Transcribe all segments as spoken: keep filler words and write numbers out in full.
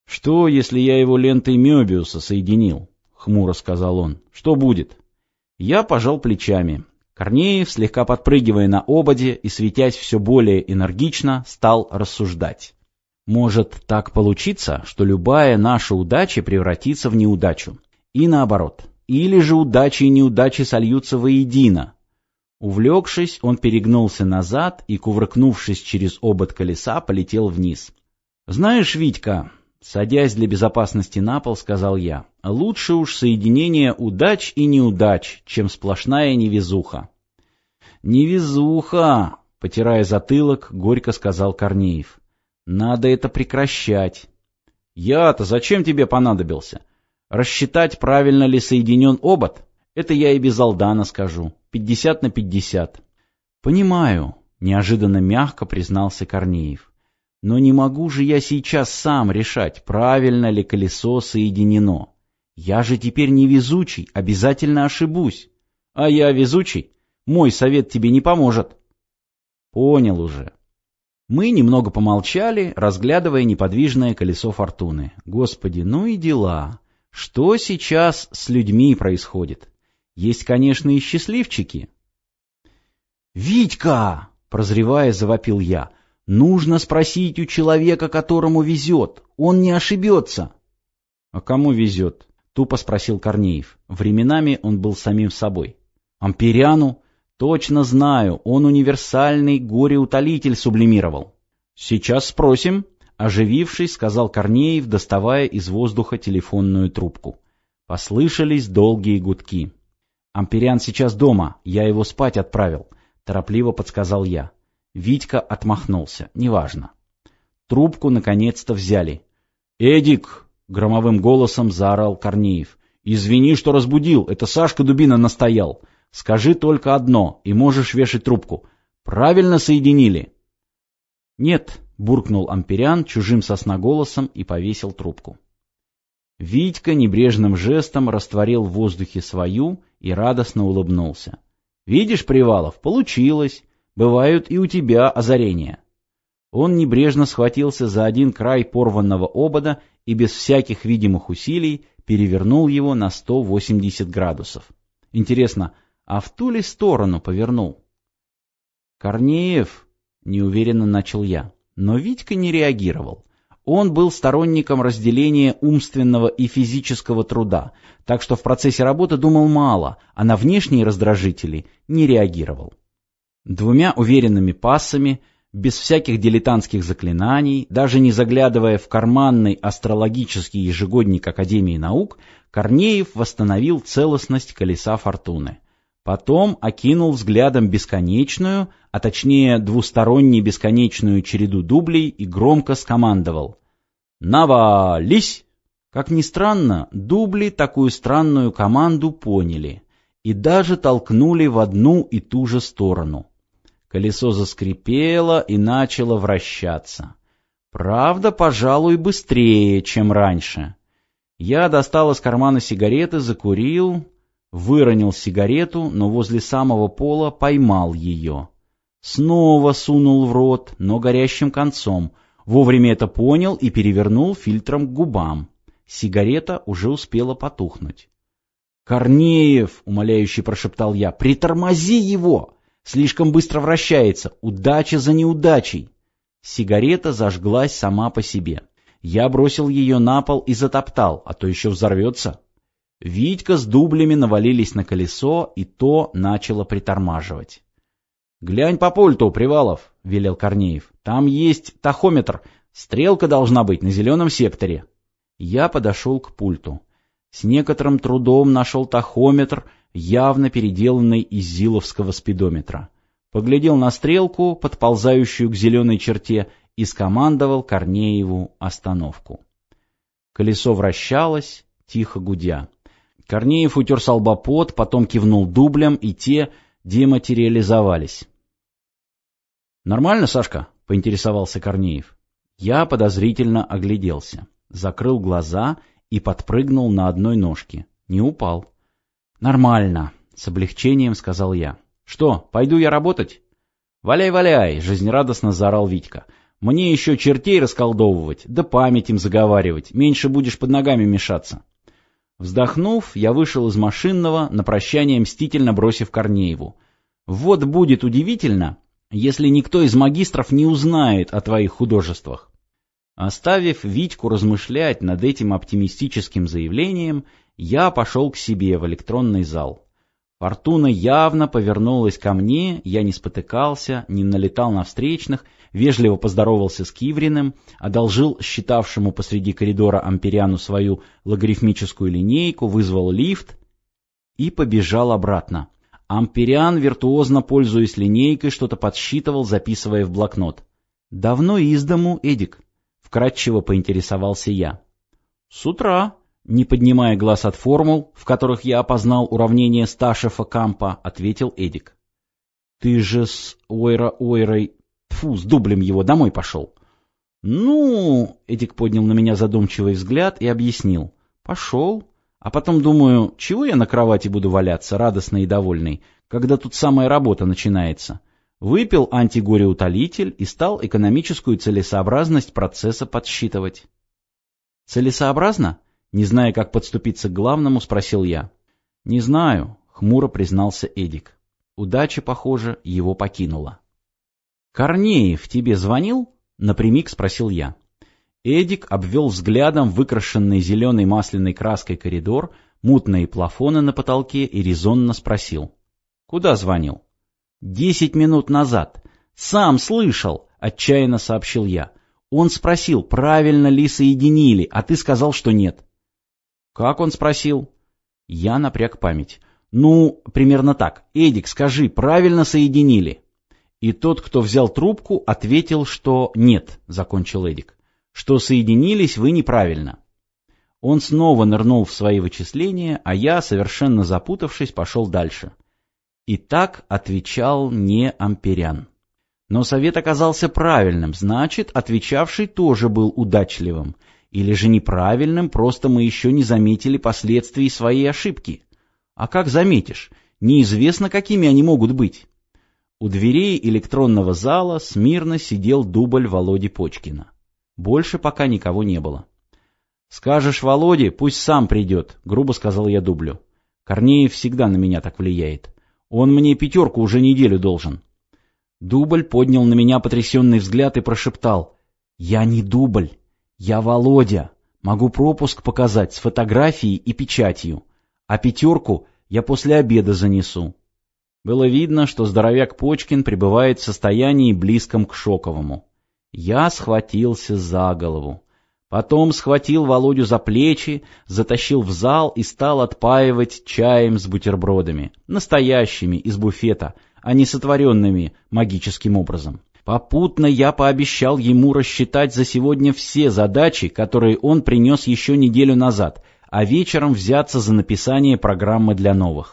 «Что, если я его лентой Мёбиуса соединил?» — хмуро сказал он. «Что будет?» Я пожал плечами. Корнеев, слегка подпрыгивая на ободе и светясь все более энергично, стал рассуждать. «Может так получиться, что любая наша удача превратится в неудачу. И наоборот. Или же удачи и неудачи сольются воедино». Увлекшись, он перегнулся назад и, кувыркнувшись через обод колеса, полетел вниз. «Знаешь, Витька...» Садясь для безопасности на пол, сказал я, лучше уж соединение удач и неудач, чем сплошная невезуха. Невезуха, потирая затылок, горько сказал Корнеев. Надо это прекращать. Я-то зачем тебе понадобился? Рассчитать, правильно ли соединен обод? Это я и без Алдана скажу. Пятьдесят на пятьдесят. Понимаю, неожиданно мягко признался Корнеев. Но не могу же я сейчас сам решать, правильно ли колесо соединено. Я же теперь не везучий, обязательно ошибусь. А я везучий? Мой совет тебе не поможет. Понял уже. Мы немного помолчали, разглядывая неподвижное колесо фортуны. Господи, ну и дела. Что сейчас с людьми происходит? Есть, конечно, и счастливчики. «Витька!» — прозревая, завопил я. Нужно спросить у человека, которому везет. Он не ошибется. — А кому везет? — тупо спросил Корнеев. Временами он был самим собой. — Ампериану? Точно знаю, он универсальный горе-утолитель сублимировал. — Сейчас спросим, — оживившись, сказал Корнеев, доставая из воздуха телефонную трубку. Послышались долгие гудки. — Ампериан сейчас дома, я его спать отправил, — торопливо подсказал я. Витька отмахнулся. Неважно. Трубку наконец-то взяли. «Эдик!» — громовым голосом заорал Корнеев. «Извини, что разбудил. Это Сашка Дубина настоял. Скажи только одно, и можешь вешать трубку. Правильно соединили?» «Нет», — буркнул Ампериан чужим сосноголосом и повесил трубку. Витька небрежным жестом растворил в воздухе свою и радостно улыбнулся. «Видишь, Привалов, получилось. Бывают и у тебя озарения». Он небрежно схватился за один край порванного обода и без всяких видимых усилий перевернул его на сто восемьдесят градусов. Интересно, а в ту ли сторону повернул? «Корнеев», — неуверенно начал я, но Витька не реагировал. Он был сторонником разделения умственного и физического труда, так что в процессе работы думал мало, а на внешние раздражители не реагировал. Двумя уверенными пассами, без всяких дилетантских заклинаний, даже не заглядывая в карманный астрологический ежегодник Академии наук, Корнеев восстановил целостность колеса фортуны. Потом окинул взглядом бесконечную, а точнее двусторонне бесконечную череду дублей и громко скомандовал: «Навались!». Как ни странно, дубли такую странную команду поняли и даже толкнули в одну и ту же сторону. Колесо заскрипело и начало вращаться. Правда, пожалуй, быстрее, чем раньше. Я достал из кармана сигареты, закурил, выронил сигарету, но возле самого пола поймал ее. Снова сунул в рот, но горящим концом. Вовремя это понял и перевернул фильтром к губам. Сигарета уже успела потухнуть. «Корнеев!» — умоляюще прошептал я. «Притормози его! Слишком быстро вращается. Удача за неудачей!» Сигарета зажглась сама по себе. Я бросил ее на пол и затоптал, а то еще взорвется. Витька с дублями навалились на колесо, и то начало притормаживать. «Глянь по пульту, Привалов!» — велел Корнеев. «Там есть тахометр. Стрелка должна быть на зеленом секторе». Я подошел к пульту. С некоторым трудом нашел тахометр, явно переделанный из зиловского спидометра. Поглядел на стрелку, подползающую к зеленой черте, и скомандовал Корнееву остановку. Колесо вращалось, тихо гудя. Корнеев утер со лба пот, потом кивнул дублям, и те дематериализовались. «Нормально, Сашка?» — поинтересовался Корнеев. Я подозрительно огляделся, закрыл глаза и подпрыгнул на одной ножке. Не упал. «Нормально», — с облегчением сказал я. «Что, пойду я работать?» «Валяй, валяй!» — жизнерадостно заорал Витька. Мне еще чертей расколдовывать, да память им заговаривать, меньше будешь под ногами мешаться. Вздохнув, я вышел из машинного, на прощание мстительно бросив Корнееву. Вот будет удивительно, если никто из магистров не узнает о твоих художествах. Оставив Витьку размышлять над этим оптимистическим заявлением, я пошел к себе в электронный зал. Фортуна явно повернулась ко мне, я не спотыкался, не налетал на встречных, вежливо поздоровался с Кивриным, одолжил считавшему посреди коридора Ампериану свою логарифмическую линейку, вызвал лифт и побежал обратно. Ампериан, виртуозно пользуясь линейкой, что-то подсчитывал, записывая в блокнот. «Давно из дому, Эдик?» — вкратчиво поинтересовался я. «С утра», — не поднимая глаз от формул, в которых я опознал уравнение Сташефа-Кампа, ответил Эдик. «Ты же с Ойра-Ойрой... Тьфу, с дублем его домой пошел». «Ну...» — Эдик поднял на меня задумчивый взгляд и объяснил. «Пошел. А потом думаю, чего я на кровати буду валяться, радостный и довольный, когда тут самая работа начинается. Выпил антигореутолитель и стал экономическую целесообразность процесса подсчитывать». «Целесообразно?» — не зная, как подступиться к главному, спросил я. «Не знаю», — хмуро признался Эдик. Удача, похоже, его покинула. «Корнеев тебе звонил?» — напрямик спросил я. Эдик обвел взглядом выкрашенный зеленой масляной краской коридор, мутные плафоны на потолке и резонно спросил. «Куда звонил?» «Десять минут назад. Сам слышал», — отчаянно сообщил я. «Он спросил, правильно ли соединили, а ты сказал, что нет». «Как он спросил?» Я напряг память. «Ну, примерно так. Эдик, скажи, правильно соединили?» И тот, кто взял трубку, ответил, что нет, — закончил Эдик, — что соединились вы неправильно. Он снова нырнул в свои вычисления, а я, совершенно запутавшись, пошел дальше. И так отвечал не Ампериан. Но совет оказался правильным, значит, отвечавший тоже был удачливым. Или же неправильным, просто мы еще не заметили последствий своей ошибки. А как заметишь? Неизвестно, какими они могут быть. У дверей электронного зала смирно сидел дубль Володи Почкина. Больше пока никого не было. «Скажешь Володе, пусть сам придет», — грубо сказал я дублю. «Корнеев всегда на меня так влияет. Он мне пятерку уже неделю должен». Дубль поднял на меня потрясенный взгляд и прошептал. «Я не дубль, я Володя. Могу пропуск показать с фотографией и печатью. А пятерку я после обеда занесу». Было видно, что здоровяк Почкин пребывает в состоянии близком к шоковому. Я схватился за голову. Потом схватил Володю за плечи, затащил в зал и стал отпаивать чаем с бутербродами, настоящими, из буфета, а не сотворенными магическим образом. Попутно я пообещал ему рассчитать за сегодня все задачи, которые он принес еще неделю назад, а вечером взяться за написание программы для новых.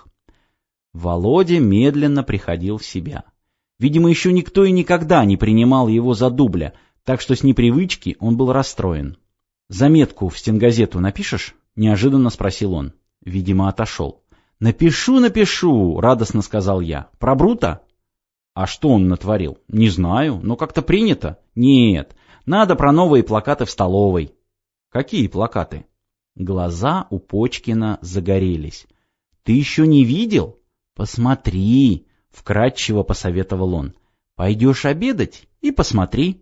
Володя медленно приходил в себя. Видимо, еще никто и никогда не принимал его за дубля, так что с непривычки он был расстроен. «Заметку в стенгазету напишешь?» — неожиданно спросил он. Видимо, отошел. «Напишу, напишу!» — радостно сказал я. «Про Брута?» «А что он натворил?» «Не знаю, но как-то принято». «Нет, надо про новые плакаты в столовой». «Какие плакаты?» Глаза у Почкина загорелись. «Ты еще не видел? Посмотри!» — вкратчиво посоветовал он. «Пойдешь обедать и посмотри».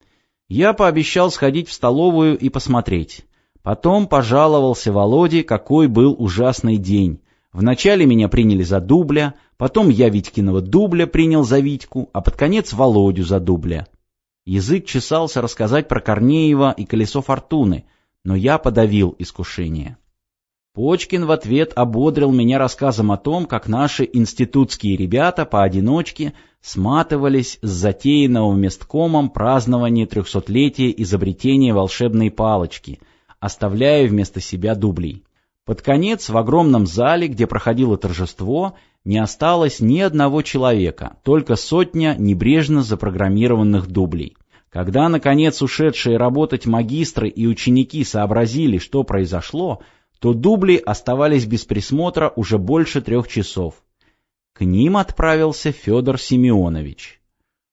Я пообещал сходить в столовую и посмотреть. Потом пожаловался Володе, какой был ужасный день. Вначале меня приняли за дубля, потом я Витькиного дубля принял за Витьку, а под конец Володю за дубля. Язык чесался рассказать про Корнеева и колесо фортуны, но я подавил искушение. Почкин в ответ ободрил меня рассказом о том, как наши институтские ребята поодиночке сматывались с затеянного месткомом празднования трехсотлетия изобретения волшебной палочки, оставляя вместо себя дублей. Под конец в огромном зале, где проходило торжество, не осталось ни одного человека, только сотня небрежно запрограммированных дублей. Когда, наконец, ушедшие работать магистры и ученики сообразили, что произошло, то дубли оставались без присмотра уже больше трех часов. К ним отправился Федор Семенович.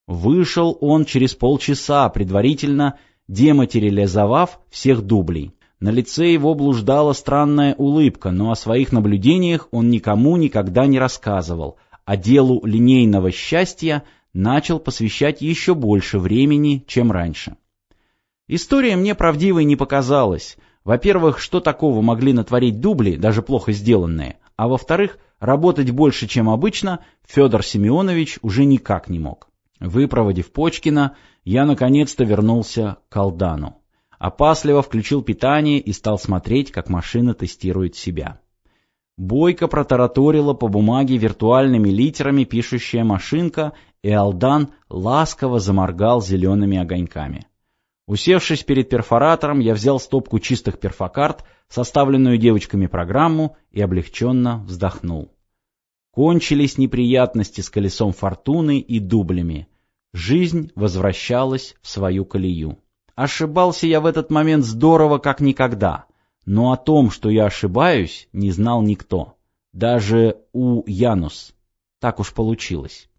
Вышел он через полчаса, предварительно дематериализовав всех дублей. На лице его блуждала странная улыбка, но о своих наблюдениях он никому никогда не рассказывал, а делу линейного счастья начал посвящать еще больше времени, чем раньше. История мне правдивой не показалась. Во-первых, что такого могли натворить дубли, даже плохо сделанные, а во-вторых, работать больше, чем обычно, Федор Семенович уже никак не мог. Выпроводив Почкина, я наконец-то вернулся к Алдану. Опасливо включил питание и стал смотреть, как машина тестирует себя. Бойко протараторила по бумаге виртуальными литерами пишущая машинка, и Алдан ласково заморгал зелеными огоньками. Усевшись перед перфоратором, я взял стопку чистых перфокарт, составленную девочками программу, и облегченно вздохнул. Кончились неприятности с колесом фортуны и дублями. Жизнь возвращалась в свою колею. Ошибался я в этот момент здорово, как никогда. Но о том, что я ошибаюсь, не знал никто. Даже У. Янус. Так уж получилось.